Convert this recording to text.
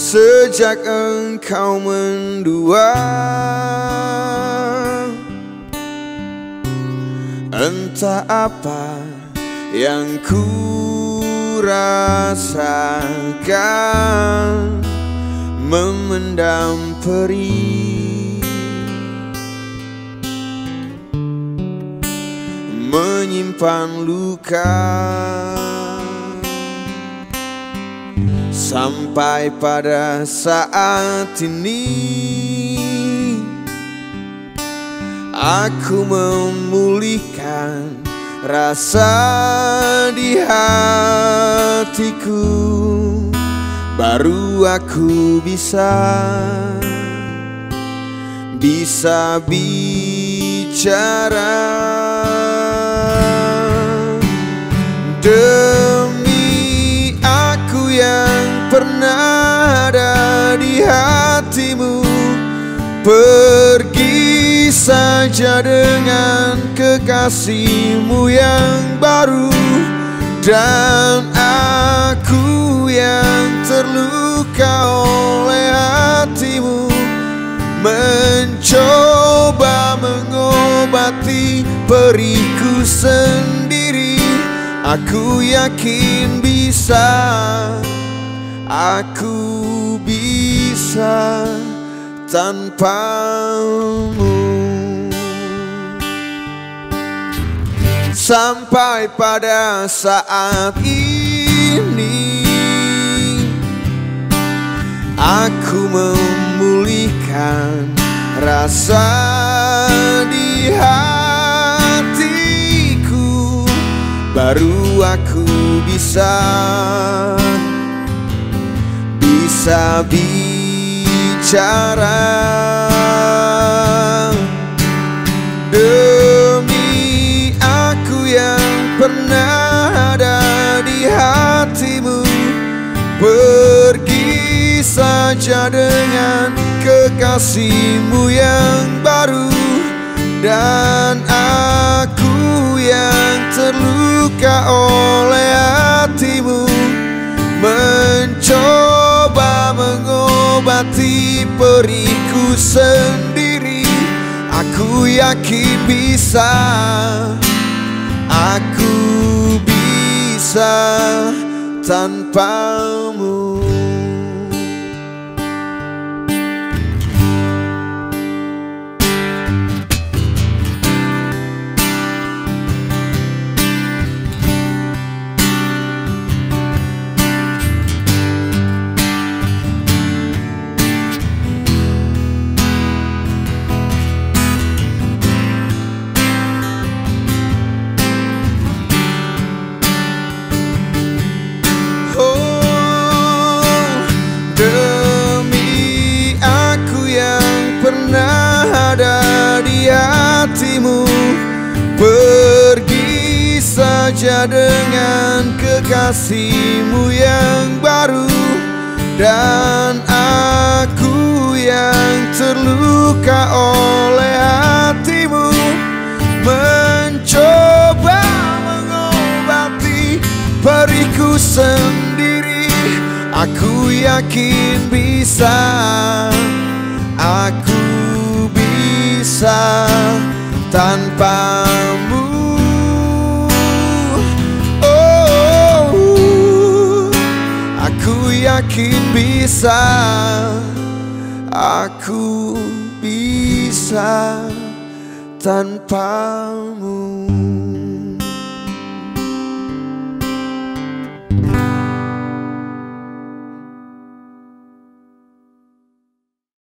Sejak engkau mendua, entah apa yang ku rasakan, memendam perih, menyimpan luka, sampai pada saat ini aku memulihkan rasa di hatiku. Baru aku bisa bicara demi aku yang pernah ada di hatimu. Pergi saja dengan kekasihmu yang baru, dan aku yang terluka oleh hatimu mencoba mengobati perihku sendiri. Aku yakin bisa, aku bisa tanpamu. Sampai pada saat ini aku memulihkan rasa di hatiku. Baru aku bisa bicara demi aku yang pernah ada di hatimu. Pergi saja dengan kekasihmu yang baru, dan aku yang terluka oleh hatimu mencoba mengobati perihku sendiri. Aku yakin bisa, aku bisa tanpamu. Demi aku yang pernah ada di hatimu, pergi saja dengan kekasihmu yang baru, dan aku yang terluka oleh hatimu mencoba mengobati perihku sendiri. Aku yakin bisa, aku bisa tanpamu. Oh, aku yakin bisa, aku bisa tanpamu.